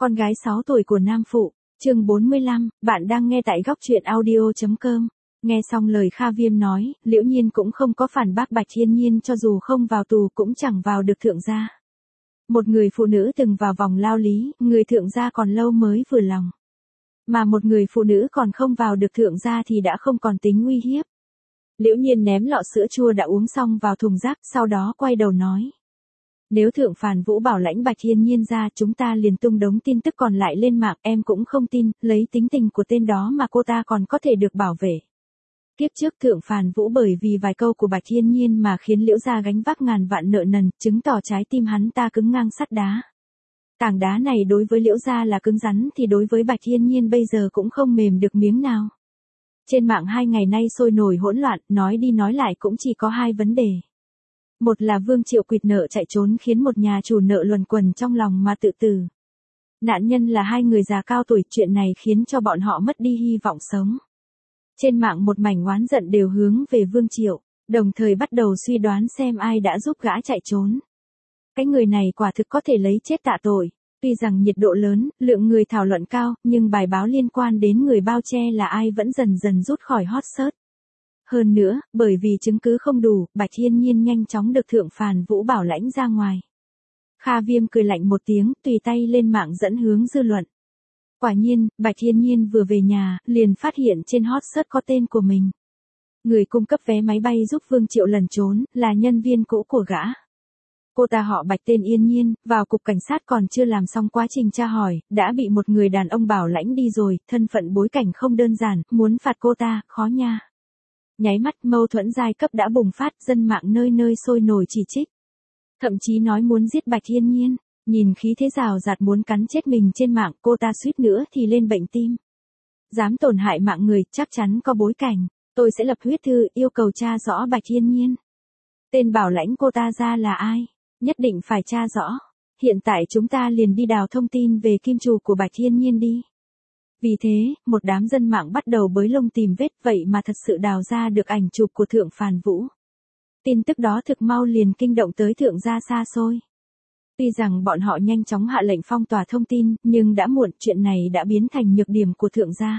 Con gái 6 tuổi của Nam Phụ, chương 45, bạn đang nghe tại góc truyện audio.com. Nghe xong lời Kha Viêm nói, Liễu Nhiên cũng không có phản bác Bạch Thiên Nhiên, cho dù không vào tù cũng chẳng vào được thượng gia. Một người phụ nữ từng vào vòng lao lý, người thượng gia còn lâu mới vừa lòng. Mà một người phụ nữ còn không vào được thượng gia thì đã không còn tính uy hiếp. Liễu Nhiên ném lọ sữa chua đã uống xong vào thùng rác, sau đó quay đầu nói. Nếu Thượng Phàn Vũ bảo lãnh Bạch Thiên Nhiên ra, chúng ta liền tung đống tin tức còn lại lên mạng, em cũng không tin, lấy tính tình của tên đó mà cô ta còn có thể được bảo vệ. Kiếp trước Thượng Phàn Vũ bởi vì vài câu của Bạch Thiên Nhiên mà khiến Liễu gia gánh vác ngàn vạn nợ nần, chứng tỏ trái tim hắn ta cứng ngang sắt đá. Tảng đá này đối với Liễu gia là cứng rắn thì đối với Bạch Thiên Nhiên bây giờ cũng không mềm được miếng nào. Trên mạng 2 ngày nay sôi nổi hỗn loạn, nói đi nói lại cũng chỉ có 2 vấn đề. Một là Vương Triệu quỵt nợ chạy trốn khiến một nhà chủ nợ luẩn quẩn trong lòng mà tự tử. Nạn nhân là 2 người già cao tuổi, chuyện này khiến cho bọn họ mất đi hy vọng sống. Trên mạng một mảnh oán giận đều hướng về Vương Triệu, đồng thời bắt đầu suy đoán xem ai đã giúp gã chạy trốn. Cái người này quả thực có thể lấy chết tạ tội. Tuy rằng nhiệt độ lớn, lượng người thảo luận cao, nhưng bài báo liên quan đến người bao che là ai vẫn dần dần rút khỏi hot search. Hơn nữa, bởi vì chứng cứ không đủ, Bạch Thiên Nhiên nhanh chóng được Thượng Phàn Vũ bảo lãnh ra ngoài. Kha Viêm cười lạnh một tiếng, tùy tay lên mạng dẫn hướng dư luận. Quả nhiên, Bạch Thiên Nhiên vừa về nhà, liền phát hiện trên hot search có tên của mình. Người cung cấp vé máy bay giúp Vương Triệu lẩn trốn, là nhân viên cũ của gã. Cô ta họ Bạch tên Yên Nhiên, vào cục cảnh sát còn chưa làm xong quá trình tra hỏi, đã bị một người đàn ông bảo lãnh đi rồi, thân phận bối cảnh không đơn giản, muốn phạt cô ta, khó nha. Nháy mắt mâu thuẫn giai cấp đã bùng phát, dân mạng nơi nơi sôi nổi chỉ trích. Thậm chí nói muốn giết Bạch Thiên Nhiên, nhìn khí thế rào rạt muốn cắn chết mình trên mạng, cô ta suýt nữa thì lên bệnh tim. Dám tổn hại mạng người, chắc chắn có bối cảnh, tôi sẽ lập huyết thư yêu cầu tra rõ Bạch Thiên Nhiên. Tên bảo lãnh cô ta ra là ai? Nhất định phải tra rõ. Hiện tại chúng ta liền đi đào thông tin về kim chủ của Bạch Thiên Nhiên đi. Vì thế, một đám dân mạng bắt đầu bới lông tìm vết, vậy mà thật sự đào ra được ảnh chụp của Thượng Phàn Vũ. Tin tức đó thực mau liền kinh động tới thượng gia xa xôi. Tuy rằng bọn họ nhanh chóng hạ lệnh phong tỏa thông tin, nhưng đã muộn, chuyện này đã biến thành nhược điểm của thượng gia.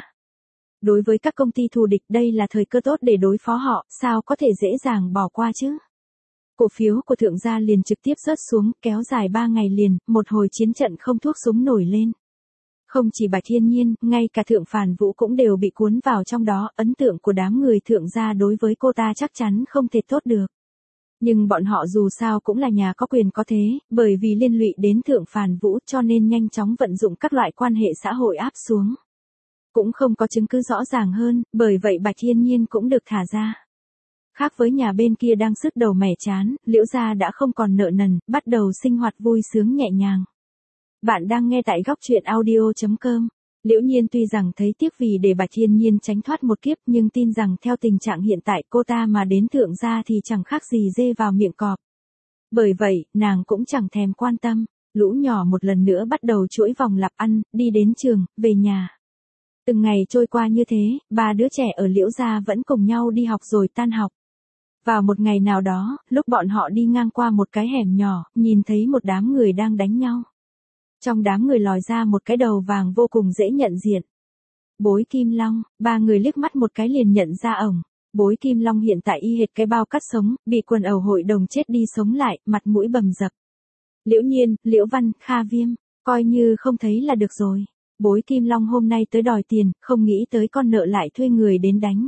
Đối với các công ty thù địch đây là thời cơ tốt để đối phó họ, sao có thể dễ dàng bỏ qua chứ? Cổ phiếu của thượng gia liền trực tiếp rớt xuống, kéo dài 3 ngày liền, một hồi chiến trận không thuốc súng nổi lên. Không chỉ Bạch Thiên Nhiên, ngay cả Thượng Phàn Vũ cũng đều bị cuốn vào trong đó, ấn tượng của đám người thượng gia đối với cô ta chắc chắn không thể tốt được. Nhưng bọn họ dù sao cũng là nhà có quyền có thế, bởi vì liên lụy đến Thượng Phàn Vũ cho nên nhanh chóng vận dụng các loại quan hệ xã hội áp xuống. Cũng không có chứng cứ rõ ràng hơn, bởi vậy Bạch Thiên Nhiên cũng được thả ra. Khác với nhà bên kia đang sứt đầu mẻ chán, Liễu gia đã không còn nợ nần, bắt đầu sinh hoạt vui sướng nhẹ nhàng. Bạn đang nghe tại góc truyện audio.com. Liễu Nhiên tuy rằng thấy tiếc vì để Bạch Thiên Nhiên tránh thoát một kiếp, nhưng tin rằng theo tình trạng hiện tại cô ta mà đến thượng gia thì chẳng khác gì dê vào miệng cọp. Bởi vậy, nàng cũng chẳng thèm quan tâm, lũ nhỏ một lần nữa bắt đầu chuỗi vòng lặp ăn, đi đến trường, về nhà. Từng ngày trôi qua như thế, 3 đứa trẻ ở Liễu gia vẫn cùng nhau đi học rồi tan học. Vào một ngày nào đó, lúc bọn họ đi ngang qua một cái hẻm nhỏ, nhìn thấy một đám người đang đánh nhau. Trong đám người lòi ra một cái đầu vàng vô cùng dễ nhận diện. Bối Kim Long, 3 người liếc mắt một cái liền nhận ra ổng. Bối Kim Long hiện tại y hệt cái bao cắt sống, bị quần ẩu hội đồng chết đi sống lại, mặt mũi bầm dập. Liễu Nhiên, Liễu Văn, Kha Viêm, coi như không thấy là được rồi. Bối Kim Long hôm nay tới đòi tiền, không nghĩ tới con nợ lại thuê người đến đánh.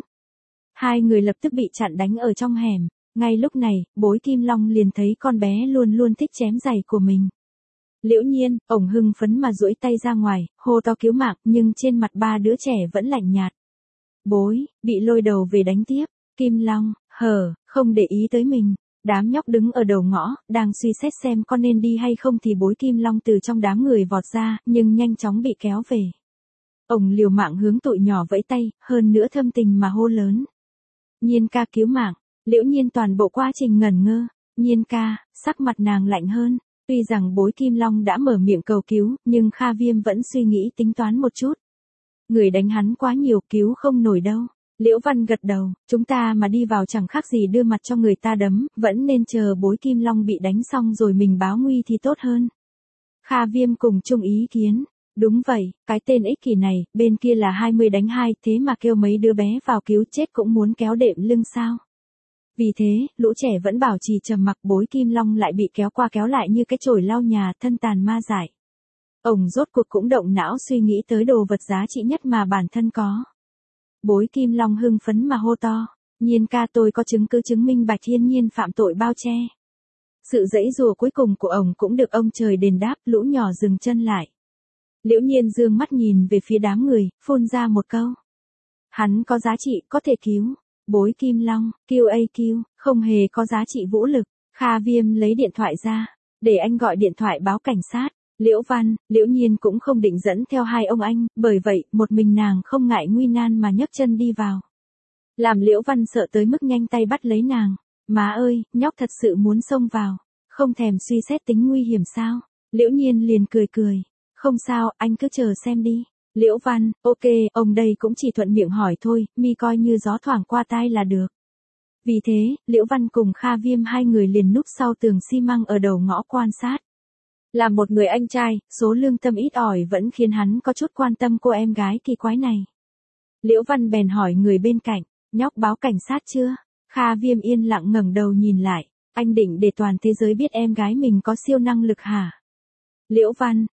2 người lập tức bị chặn đánh ở trong hẻm. Ngay lúc này, Bối Kim Long liền thấy con bé luôn luôn thích chém giày của mình. Liễu Nhiên, ổng hưng phấn mà duỗi tay ra ngoài, hô to cứu mạng, nhưng trên mặt 3 đứa trẻ vẫn lạnh nhạt. Bối, bị lôi đầu về đánh tiếp. Kim Long, không để ý tới mình. Đám nhóc đứng ở đầu ngõ, đang suy xét xem có nên đi hay không thì Bối Kim Long từ trong đám người vọt ra, nhưng nhanh chóng bị kéo về. Ổng liều mạng hướng tụi nhỏ vẫy tay, hơn nữa thâm tình mà hô lớn. Nhiên ca cứu mạng. Liễu Nhiên toàn bộ quá trình ngẩn ngơ. Nhiên ca, sắc mặt nàng lạnh hơn. Tuy rằng Bối Kim Long đã mở miệng cầu cứu, nhưng Kha Viêm vẫn suy nghĩ tính toán một chút. Người đánh hắn quá nhiều, cứu không nổi đâu. Liễu Văn gật đầu, chúng ta mà đi vào chẳng khác gì đưa mặt cho người ta đấm, vẫn nên chờ Bối Kim Long bị đánh xong rồi mình báo nguy thì tốt hơn. Kha Viêm cùng chung ý kiến. Đúng vậy, cái tên ích kỷ này, bên kia là 20-2, thế mà kêu mấy đứa bé vào cứu chết cũng muốn kéo đệm lưng sao. Vì thế, lũ trẻ vẫn bảo trì trầm mặc, Bối Kim Long lại bị kéo qua kéo lại như cái chổi lau nhà, thân tàn ma dại. Ông rốt cuộc cũng động não suy nghĩ tới đồ vật giá trị nhất mà bản thân có. Bối Kim Long hưng phấn mà hô to, Nhiên ca, tôi có chứng cứ chứng minh Bạch Hiên Nhiên phạm tội bao che. Sự giãy giụa cuối cùng của ông cũng được ông trời đền đáp, lũ nhỏ dừng chân lại. Liễu Nhiên dương mắt nhìn về phía đám người, phun ra một câu. Hắn có giá trị, có thể cứu. Bối Kim Long, QAQ, không hề có giá trị vũ lực. Kha Viêm lấy điện thoại ra, để anh gọi điện thoại báo cảnh sát. Liễu Văn, Liễu Nhiên cũng không định dẫn theo hai ông anh, bởi vậy, một mình nàng không ngại nguy nan mà nhấc chân đi vào. Làm Liễu Văn sợ tới mức nhanh tay bắt lấy nàng. Má ơi, nhóc thật sự muốn xông vào, không thèm suy xét tính nguy hiểm sao? Liễu Nhiên liền cười cười. Không sao, anh cứ chờ xem đi. Liễu Văn, ok, ông đây cũng chỉ thuận miệng hỏi thôi, mi coi như gió thoảng qua tai là được. Vì thế, Liễu Văn cùng Kha Viêm hai người liền núp sau tường xi măng ở đầu ngõ quan sát. Là một người anh trai, số lương tâm ít ỏi vẫn khiến hắn có chút quan tâm cô em gái kỳ quái này. Liễu Văn bèn hỏi người bên cạnh, nhóc báo cảnh sát chưa? Kha Viêm yên lặng ngẩng đầu nhìn lại, anh định để toàn thế giới biết em gái mình có siêu năng lực hả? Liễu Văn,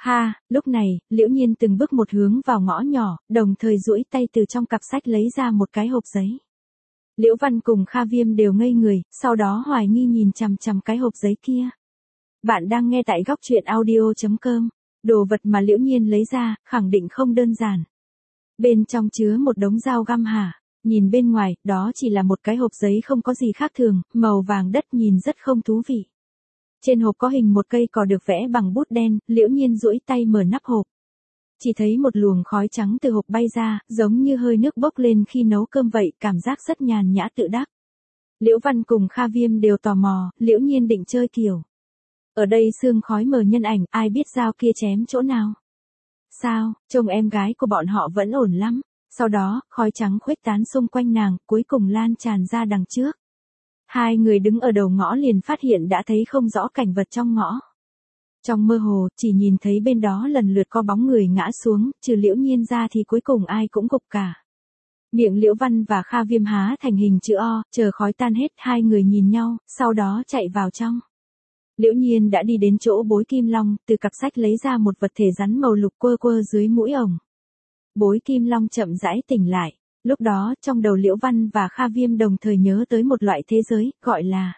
lúc này, Liễu Nhiên từng bước một hướng vào ngõ nhỏ, đồng thời duỗi tay từ trong cặp sách lấy ra một cái hộp giấy. Liễu Văn cùng Kha Viêm đều ngây người, sau đó hoài nghi nhìn chằm chằm cái hộp giấy kia. Bạn đang nghe tại góc truyện audio.com, đồ vật mà Liễu Nhiên lấy ra, khẳng định không đơn giản. Bên trong chứa một đống dao găm hả? Nhìn bên ngoài, đó chỉ là một cái hộp giấy không có gì khác thường, màu vàng đất nhìn rất không thú vị. Trên hộp có hình một cây cỏ được vẽ bằng bút đen, Liễu Nhiên duỗi tay mở nắp hộp. Chỉ thấy một luồng khói trắng từ hộp bay ra, giống như hơi nước bốc lên khi nấu cơm vậy, cảm giác rất nhàn nhã tự đắc. Liễu Văn cùng Kha Viêm đều tò mò, Liễu Nhiên định chơi kiểu. Ở đây sương khói mờ nhân ảnh, ai biết dao kia chém chỗ nào? Sao, trông em gái của bọn họ vẫn ổn lắm. Sau đó, khói trắng khuếch tán xung quanh nàng, cuối cùng lan tràn ra đằng trước. Hai người đứng ở đầu ngõ liền phát hiện đã thấy không rõ cảnh vật trong ngõ. Trong mơ hồ, chỉ nhìn thấy bên đó lần lượt có bóng người ngã xuống, trừ Liễu Nhiên ra thì cuối cùng ai cũng gục cả. Miệng Liễu Văn và Kha Viêm há thành hình chữ O, chờ khói tan hết, hai người nhìn nhau, sau đó chạy vào trong. Liễu Nhiên đã đi đến chỗ Bối Kim Long, từ cặp sách lấy ra một vật thể rắn màu lục quơ quơ dưới mũi ổng. Bối Kim Long chậm rãi tỉnh lại. Lúc đó, trong đầu Liễu Văn và Kha Viêm đồng thời nhớ tới một loại thế giới, gọi là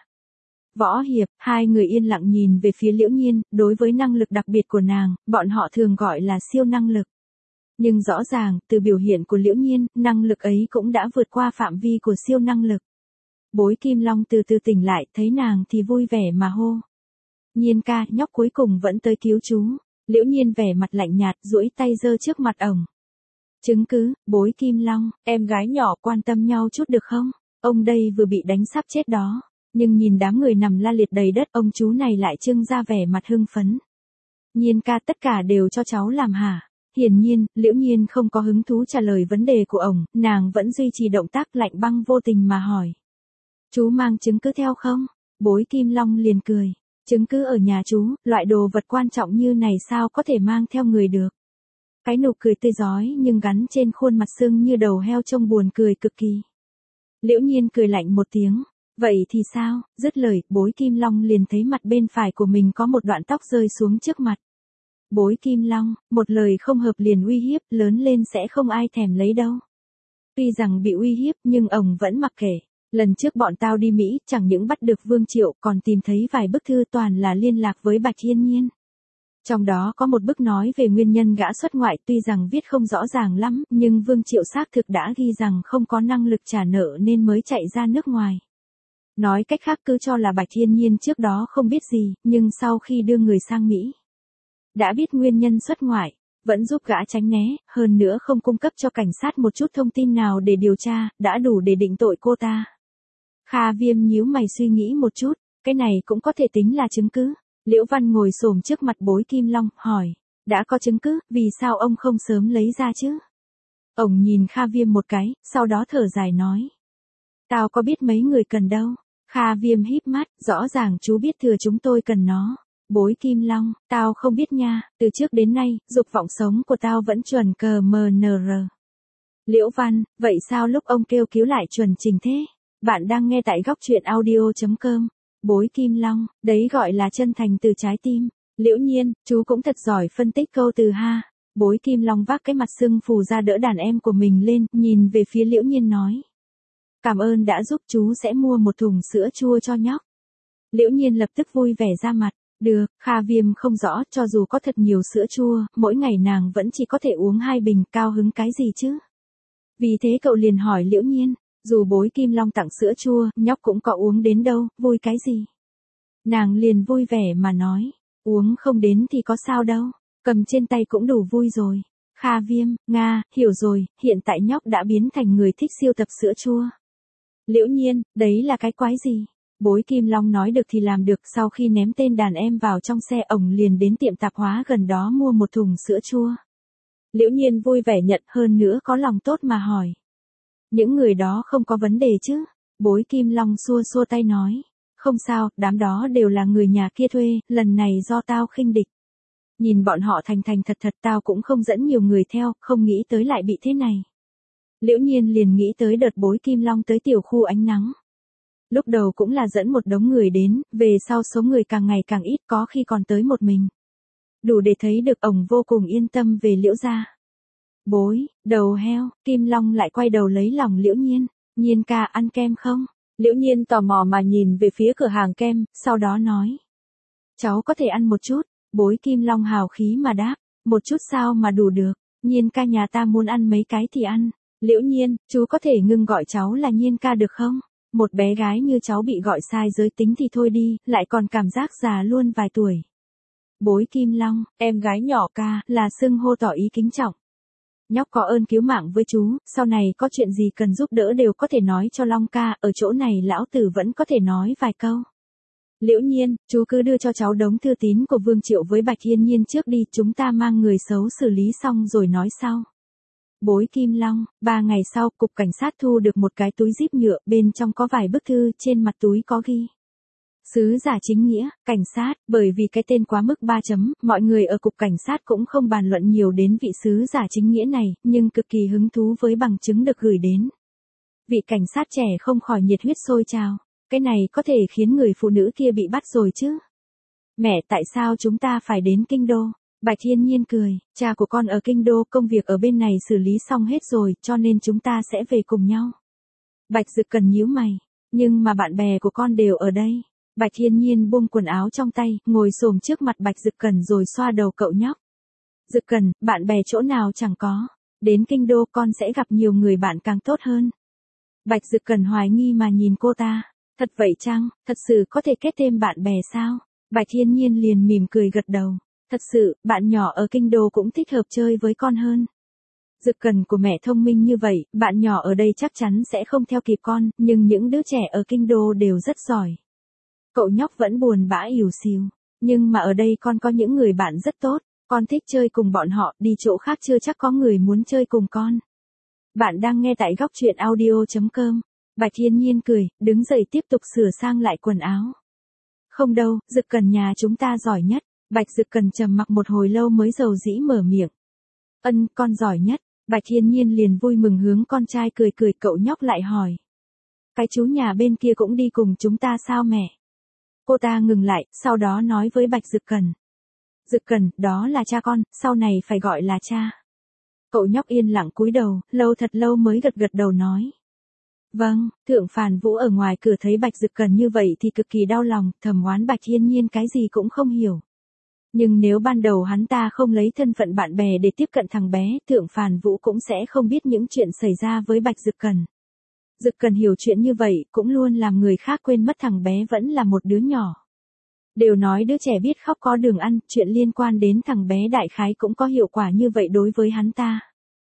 võ hiệp. Hai người yên lặng nhìn về phía Liễu Nhiên, đối với năng lực đặc biệt của nàng, bọn họ thường gọi là siêu năng lực. Nhưng rõ ràng, từ biểu hiện của Liễu Nhiên, năng lực ấy cũng đã vượt qua phạm vi của siêu năng lực. Bối Kim Long từ từ tỉnh lại, thấy nàng thì vui vẻ mà hô. Nhiên ca, nhóc cuối cùng vẫn tới cứu chú. Liễu Nhiên vẻ mặt lạnh nhạt, duỗi tay giơ trước mặt ổng. Chứng cứ, Bối Kim Long, em gái nhỏ quan tâm nhau chút được không? Ông đây vừa bị đánh sắp chết đó. Nhưng nhìn đám người nằm la liệt đầy đất, ông chú này lại trưng ra vẻ mặt hưng phấn. Nhiên ca, tất cả đều cho cháu làm hả? Hiển nhiên, Liễu Nhiên không có hứng thú trả lời vấn đề của ổng, nàng vẫn duy trì động tác lạnh băng vô tình mà hỏi. Chú mang chứng cứ theo không? Bối Kim Long liền cười. Chứng cứ ở nhà chú, loại đồ vật quan trọng như này sao có thể mang theo người được? Cái nụ cười tươi rói nhưng gắn trên khuôn mặt sưng như đầu heo trông buồn cười cực kỳ. Liễu Nhiên cười lạnh một tiếng. Vậy thì sao? Dứt lời, Bối Kim Long liền thấy mặt bên phải của mình có một đoạn tóc rơi xuống trước mặt. Bối Kim Long, một lời không hợp liền uy hiếp, lớn lên sẽ không ai thèm lấy đâu. Tuy rằng bị uy hiếp nhưng ổng vẫn mặc kệ. Lần trước bọn tao đi Mỹ, chẳng những bắt được Vương Triệu, còn tìm thấy vài bức thư toàn là liên lạc với Bạch Hiên Nhiên. Trong đó có một bức nói về nguyên nhân gã xuất ngoại, tuy rằng viết không rõ ràng lắm, nhưng Vương Triệu xác thực đã ghi rằng không có năng lực trả nợ nên mới chạy ra nước ngoài. Nói cách khác cứ cho là Bạch Hiên Nhiên trước đó không biết gì, nhưng sau khi đưa người sang Mỹ, đã biết nguyên nhân xuất ngoại, vẫn giúp gã tránh né, hơn nữa không cung cấp cho cảnh sát một chút thông tin nào để điều tra, đã đủ để định tội cô ta. Kha Viêm nhíu mày suy nghĩ một chút, cái này cũng có thể tính là chứng cứ. Liễu Văn ngồi xổm trước mặt Bối Kim Long, hỏi, đã có chứng cứ, vì sao ông không sớm lấy ra chứ? Ông nhìn Kha Viêm một cái, sau đó thở dài nói. Tao có biết mấy người cần đâu. Kha Viêm híp mắt, rõ ràng chú biết thừa chúng tôi cần nó. Bối Kim Long, tao không biết nha, từ trước đến nay, dục vọng sống của tao vẫn chuẩn cờ MNR. Liễu Văn, vậy sao lúc ông kêu cứu lại chuẩn trình thế? Bạn đang nghe tại góc truyện audio.com. Bối Kim Long, đấy gọi là chân thành từ trái tim. Liễu Nhiên, chú cũng thật giỏi phân tích câu từ ha. Bối Kim Long vác cái mặt sưng phù ra đỡ đàn em của mình lên, nhìn về phía Liễu Nhiên nói. Cảm ơn đã giúp, chú sẽ mua một thùng sữa chua cho nhóc. Liễu Nhiên lập tức vui vẻ ra mặt. Được, Kha Viêm không rõ, cho dù có thật nhiều sữa chua, mỗi ngày nàng vẫn chỉ có thể uống 2 bình, cao hứng cái gì chứ? Vì thế cậu liền hỏi Liễu Nhiên, dù Bối Kim Long tặng sữa chua, nhóc cũng có uống đến đâu, vui cái gì? Nàng liền vui vẻ mà nói, uống không đến thì có sao đâu, cầm trên tay cũng đủ vui rồi. Kha Viêm, Nga, hiểu rồi, hiện tại nhóc đã biến thành người thích siêu tập sữa chua. Liễu Nhiên, đấy là cái quái gì? Bối Kim Long nói được thì làm được, sau khi ném tên đàn em vào trong xe ổng liền đến tiệm tạp hóa gần đó mua một thùng sữa chua. Liễu Nhiên vui vẻ nhận, hơn nữa có lòng tốt mà hỏi. Những người đó không có vấn đề chứ? Bối Kim Long xua xua tay nói. Không sao, đám đó đều là người nhà kia thuê, lần này do tao khinh địch. Nhìn bọn họ thành thành thật thật, tao cũng không dẫn nhiều người theo, không nghĩ tới lại bị thế này. Liễu Nhiên liền nghĩ tới đợt Bối Kim Long tới tiểu khu ánh nắng. Lúc đầu cũng là dẫn một đống người đến, về sau số người càng ngày càng ít, có khi còn tới một mình. Đủ để thấy được ổng vô cùng yên tâm về Liễu gia. Bối, đầu heo, Kim Long lại quay đầu lấy lòng Liễu Nhiên. Nhiên ca ăn kem không? Liễu Nhiên tò mò mà nhìn về phía cửa hàng kem, sau đó nói. Cháu có thể ăn một chút. Bối Kim Long hào khí mà đáp. Một chút sao mà đủ được? Nhiên ca nhà ta muốn ăn mấy cái thì ăn. Liễu Nhiên, chú có thể ngưng gọi cháu là Nhiên ca được không? Một bé gái như cháu bị gọi sai giới tính thì thôi đi, lại còn cảm giác già luôn vài tuổi. Bối Kim Long, em gái nhỏ ca, là xưng hô tỏ ý kính trọng. Nhóc có ơn cứu mạng với chú, sau này có chuyện gì cần giúp đỡ đều có thể nói cho Long ca, ở chỗ này lão tử vẫn có thể nói vài câu. Liễu Nhiên, chú cứ đưa cho cháu đống thư tín của Vương Triệu với Bạch Hiên Nhiên trước đi, chúng ta mang người xấu xử lý xong rồi nói sau. Bối Kim Long, 3 ngày sau, cục cảnh sát thu được một cái túi zip nhựa, bên trong có vài bức thư, trên mặt túi có ghi. Sứ giả chính nghĩa, cảnh sát, bởi vì cái tên quá mức 3 chấm, mọi người ở cục cảnh sát cũng không bàn luận nhiều đến vị sứ giả chính nghĩa này, nhưng cực kỳ hứng thú với bằng chứng được gửi đến. Vị cảnh sát trẻ không khỏi nhiệt huyết sôi trào, cái này có thể khiến người phụ nữ kia bị bắt rồi chứ. Mẹ, tại sao chúng ta phải đến Kinh Đô? Bạch Hiên Nhiên cười, cha của con ở Kinh Đô, công việc ở bên này xử lý xong hết rồi, cho nên chúng ta sẽ về cùng nhau. Bạch Dực Cần nhíu mày, nhưng mà bạn bè của con đều ở đây. Bạch Hiên Nhiên buông quần áo trong tay, ngồi xổm trước mặt Bạch Dực Cần rồi xoa đầu cậu nhóc. Dực Cần, bạn bè chỗ nào chẳng có. Đến Kinh Đô con sẽ gặp nhiều người bạn càng tốt hơn. Bạch Dực Cần hoài nghi mà nhìn cô ta. Thật vậy chăng, thật sự có thể kết thêm bạn bè sao? Bạch Hiên Nhiên liền mỉm cười gật đầu. Thật sự, bạn nhỏ ở Kinh Đô cũng thích hợp chơi với con hơn. Dực Cần của mẹ thông minh như vậy, bạn nhỏ ở đây chắc chắn sẽ không theo kịp con, nhưng những đứa trẻ ở Kinh Đô đều rất giỏi. Cậu nhóc vẫn buồn bã ỉu xìu, nhưng mà ở đây con có những người bạn rất tốt, con thích chơi cùng bọn họ, đi chỗ khác chưa chắc có người muốn chơi cùng con. Bạn đang nghe tại góc truyện audio.com. Bạch Hiên Nhiên cười, đứng dậy tiếp tục sửa sang lại quần áo. Không đâu, Dực Cần nhà chúng ta giỏi nhất. Bạch Dực Cần trầm mặc một hồi lâu mới dầu dĩ mở miệng. Ân, con giỏi nhất. Bạch Hiên Nhiên liền vui mừng hướng con trai cười cười, cậu nhóc lại hỏi. Cái chú nhà bên kia cũng đi cùng chúng ta sao mẹ? Cô ta ngừng lại, sau đó nói với Bạch Dực Cần. Dực Cần, đó là cha con, sau này phải gọi là cha. Cậu nhóc yên lặng cúi đầu, lâu thật lâu mới gật gật đầu nói. Vâng, Thượng Phàn Vũ ở ngoài cửa thấy Bạch Dực Cần như vậy thì cực kỳ đau lòng, thầm oán Bạch Hiên Nhiên cái gì cũng không hiểu. Nhưng nếu ban đầu hắn ta không lấy thân phận bạn bè để tiếp cận thằng bé, Thượng Phàn Vũ cũng sẽ không biết những chuyện xảy ra với Bạch Dực Cần. Dực Cần hiểu chuyện như vậy, cũng luôn làm người khác quên mất thằng bé vẫn là một đứa nhỏ. Đều nói đứa trẻ biết khóc có đường ăn, chuyện liên quan đến thằng bé đại khái cũng có hiệu quả như vậy đối với hắn ta.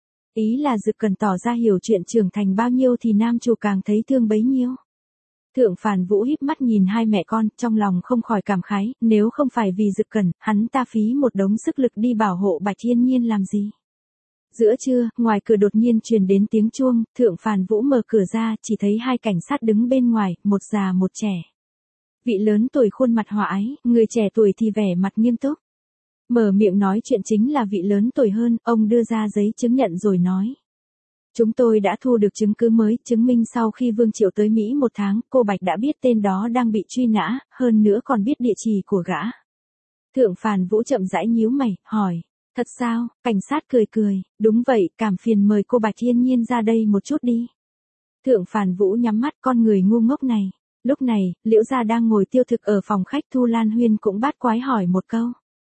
Ý là Dực Cần tỏ ra hiểu chuyện trưởng thành bao nhiêu thì nam chủ càng thấy thương bấy nhiêu. Thượng Phàn Vũ híp mắt nhìn hai mẹ con, trong lòng không khỏi cảm khái, nếu không phải vì Dực Cần, hắn ta phí một đống sức lực đi bảo hộ Bạch Hiên Nhiên làm gì. Giữa trưa, ngoài cửa đột nhiên truyền đến tiếng chuông, Thượng Phàn Vũ mở cửa ra, chỉ thấy hai cảnh sát đứng bên ngoài, một già một trẻ. Vị lớn tuổi khuôn mặt hòa ái, người trẻ tuổi thì vẻ mặt nghiêm túc. Mở miệng nói chuyện chính là vị lớn tuổi hơn, ông đưa ra giấy chứng nhận rồi nói. Chúng tôi đã thu được chứng cứ mới, chứng minh sau khi Vương Triệu tới Mỹ 1 tháng, cô Bạch đã biết tên đó đang bị truy nã, hơn nữa còn biết địa chỉ của gã. Thượng Phàn Vũ chậm rãi nhíu mày, hỏi. Thật sao? Cảnh sát cười cười, đúng vậy, cảm phiền mời cô Bạch Yên Nhiên ra đây một chút đi. Thượng Phàn Vũ nhắm mắt, con người ngu ngốc này. Lúc này, Liễu Gia đang ngồi tiêu thực ở phòng khách, Thu Lan Huyên cũng bát quái hỏi một câu.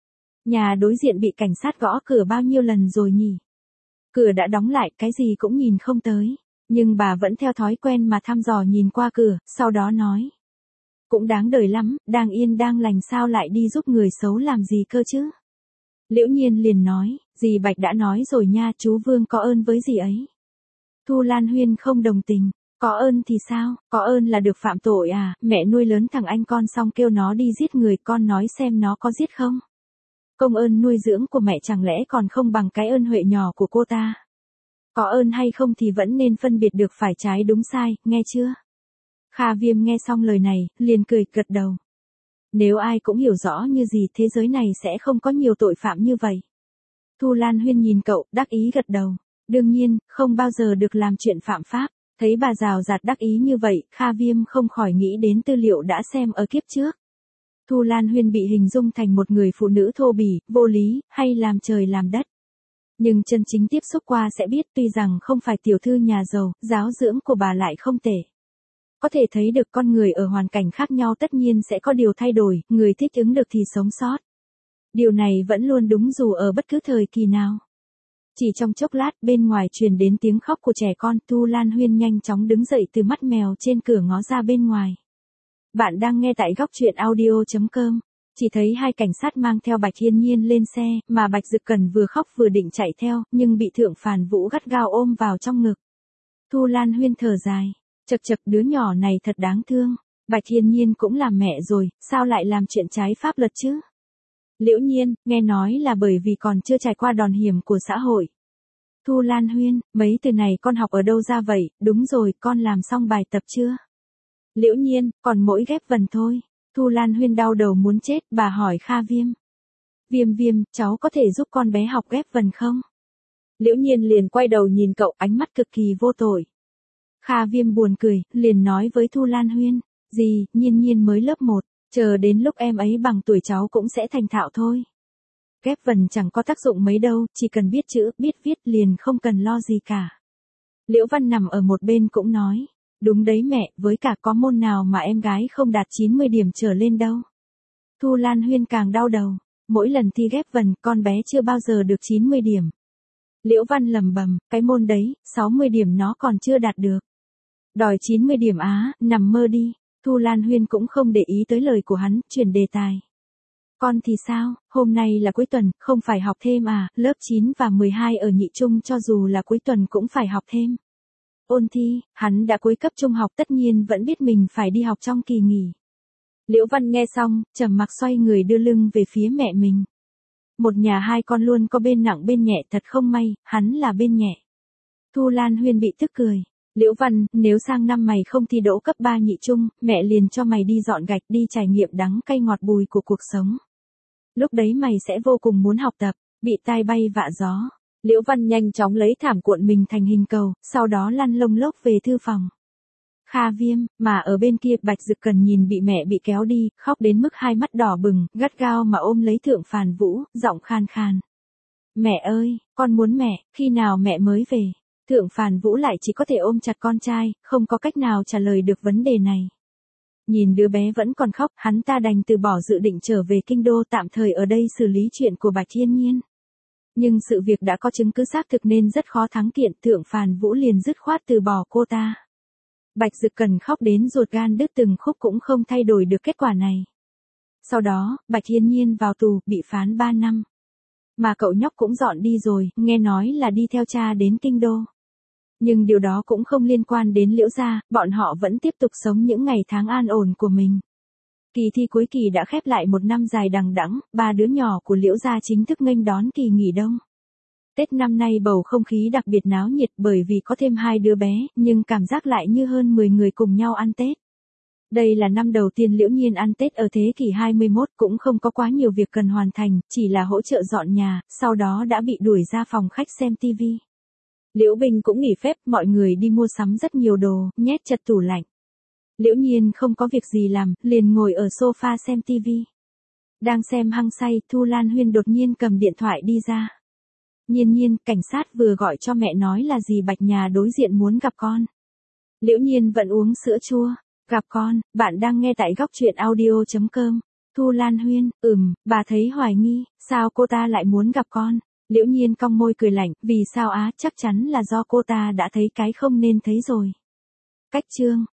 Nhà đối diện bị cảnh sát gõ cửa bao nhiêu lần rồi nhỉ? Cửa đã đóng lại, cái gì cũng nhìn không tới. Nhưng bà vẫn theo thói quen mà thăm dò nhìn qua cửa, sau đó nói. Cũng đáng đời lắm, đang yên đang lành sao lại đi giúp người xấu làm gì cơ chứ? Liễu Nhiên liền nói, dì Bạch đã nói rồi nha, chú Vương có ơn với dì ấy. Thu Lan Huyên không đồng tình. Có ơn thì sao, có ơn là được phạm tội à, mẹ nuôi lớn thằng anh con xong kêu nó đi giết người, con nói xem nó có giết không? Công ơn nuôi dưỡng của mẹ chẳng lẽ còn không bằng cái ơn huệ nhỏ của cô ta? Có ơn hay không thì vẫn nên phân biệt được phải trái đúng sai, nghe chưa? Kha Viêm nghe xong lời này, liền cười, gật đầu. Nếu ai cũng hiểu rõ như gì, thế giới này sẽ không có nhiều tội phạm như vậy. Thu Lan Huyên nhìn cậu, đắc ý gật đầu. Đương nhiên, không bao giờ được làm chuyện phạm pháp. Thấy bà rào rạt đắc ý như vậy, Kha Viêm không khỏi nghĩ đến tư liệu đã xem ở kiếp trước. Thu Lan Huyên bị hình dung thành một người phụ nữ thô bỉ, vô lý, hay làm trời làm đất. Nhưng chân chính tiếp xúc qua sẽ biết, tuy rằng không phải tiểu thư nhà giàu, giáo dưỡng của bà lại không tệ. Có thể thấy được con người ở hoàn cảnh khác nhau tất nhiên sẽ có điều thay đổi, người thích ứng được thì sống sót. Điều này vẫn luôn đúng dù ở bất cứ thời kỳ nào. Chỉ trong chốc lát, bên ngoài truyền đến tiếng khóc của trẻ con, Thu Lan Huyên nhanh chóng đứng dậy từ mắt mèo trên cửa ngó ra bên ngoài. Bạn đang nghe tại góc truyện audio.com. Chỉ thấy hai cảnh sát mang theo Bạch Yên Nhiên lên xe, mà Bạch Dực Cẩn vừa khóc vừa định chạy theo, nhưng bị Thượng Phàn Vũ gắt gao ôm vào trong ngực. Thu Lan Huyên thở dài. Chật chật, đứa nhỏ này thật đáng thương. Bạch Yên Nhiên cũng là mẹ rồi, sao lại làm chuyện trái pháp luật chứ? Liễu Nhiên, nghe nói là bởi vì còn chưa trải qua đòn hiểm của xã hội. Thu Lan Huyên, mấy từ này con học ở đâu ra vậy? Đúng rồi, con làm xong bài tập chưa? Liễu Nhiên, còn mỗi ghép vần thôi. Thu Lan Huyên đau đầu muốn chết, bà hỏi Kha Viêm. Viêm, cháu có thể giúp con bé học ghép vần không? Liễu Nhiên liền quay đầu nhìn cậu, ánh mắt cực kỳ vô tội. Kha Viêm buồn cười, liền nói với Thu Lan Huyên. Gì, Nhiên mới lớp 1, chờ đến lúc em ấy bằng tuổi cháu cũng sẽ thành thạo thôi. Ghép vần chẳng có tác dụng mấy đâu, chỉ cần biết chữ, biết viết liền không cần lo gì cả. Liễu Văn nằm ở một bên cũng nói. Đúng đấy mẹ, với cả có môn nào mà em gái không đạt 90 điểm trở lên đâu. Thu Lan Huyên càng đau đầu. Mỗi lần thi ghép vần, con bé chưa bao giờ được 90 điểm. Liễu Văn lầm bầm, cái môn đấy, 60 điểm nó còn chưa đạt được. Đòi 90 điểm á, nằm mơ đi. Thu Lan Huyên cũng không để ý tới lời của hắn, chuyển đề tài. Con thì sao, hôm nay là cuối tuần, không phải học thêm à, lớp 9 và 12 ở nhị trung cho dù là cuối tuần cũng phải học thêm. Ôn thi, hắn đã cuối cấp trung học tất nhiên vẫn biết mình phải đi học trong kỳ nghỉ. Liễu Văn nghe xong, trầm mặc xoay người đưa lưng về phía mẹ mình. Một nhà hai con luôn có bên nặng bên nhẹ, thật không may, hắn là bên nhẹ. Thu Lan Huyên bị tức cười. Liễu Văn, nếu sang năm mày không thi đỗ cấp 3 nhị trung, mẹ liền cho mày đi dọn gạch, đi trải nghiệm đắng cay ngọt bùi của cuộc sống. Lúc đấy mày sẽ vô cùng muốn học tập, bị tai bay vạ gió. Liễu Văn nhanh chóng lấy thảm cuộn mình thành hình cầu, sau đó lăn lông lốc về thư phòng. Kha Viêm, mà ở bên kia Bạch Dực Cẩn nhìn bị mẹ bị kéo đi, khóc đến mức hai mắt đỏ bừng, gắt gao mà ôm lấy Thượng Phàn Vũ, giọng khan khan. Mẹ ơi, con muốn mẹ, khi nào mẹ mới về? Thượng Phàn Vũ lại chỉ có thể ôm chặt con trai, không có cách nào trả lời được vấn đề này. Nhìn đứa bé vẫn còn khóc, hắn ta đành từ bỏ dự định trở về kinh đô tạm thời ở đây xử lý chuyện của Bạch Yên Nhiên. Nhưng sự việc đã có chứng cứ xác thực nên rất khó thắng kiện, Thượng Phàn Vũ liền dứt khoát từ bỏ cô ta. Bạch Dực Cẩn khóc đến ruột gan đứt từng khúc cũng không thay đổi được kết quả này. Sau đó, Bạch Yên Nhiên vào tù, bị phán 3 năm. Mà cậu nhóc cũng dọn đi rồi, nghe nói là đi theo cha đến kinh đô. Nhưng điều đó cũng không liên quan đến Liễu gia, bọn họ vẫn tiếp tục sống những ngày tháng an ổn của mình. Kỳ thi cuối kỳ đã khép lại một năm dài đằng đẵng, ba đứa nhỏ của Liễu gia chính thức nghênh đón kỳ nghỉ đông. Tết năm nay bầu không khí đặc biệt náo nhiệt bởi vì có thêm 2 đứa bé, nhưng cảm giác lại như hơn 10 người cùng nhau ăn Tết. Đây là năm đầu tiên Liễu Nhiên ăn Tết ở thế kỷ 21, cũng không có quá nhiều việc cần hoàn thành, chỉ là hỗ trợ dọn nhà, sau đó đã bị đuổi ra phòng khách xem TV. Liễu Bình cũng nghỉ phép, mọi người đi mua sắm rất nhiều đồ, nhét chật tủ lạnh. Liễu Nhiên không có việc gì làm, liền ngồi ở sofa xem TV. Đang xem hăng say, Thu Lan Huyên đột nhiên cầm điện thoại đi ra. Nhiên Nhiên, cảnh sát vừa gọi cho mẹ nói là dì Bạch nhà đối diện muốn gặp con. Liễu Nhiên vẫn uống sữa chua. Gặp con, bạn đang nghe tại góc truyện audio.com. Thu Lan Huyên, bà thấy hoài nghi, sao cô ta lại muốn gặp con? Liễu Nhiên cong môi cười lạnh, vì sao á, chắc chắn là do cô ta đã thấy cái không nên thấy rồi. Cách chương.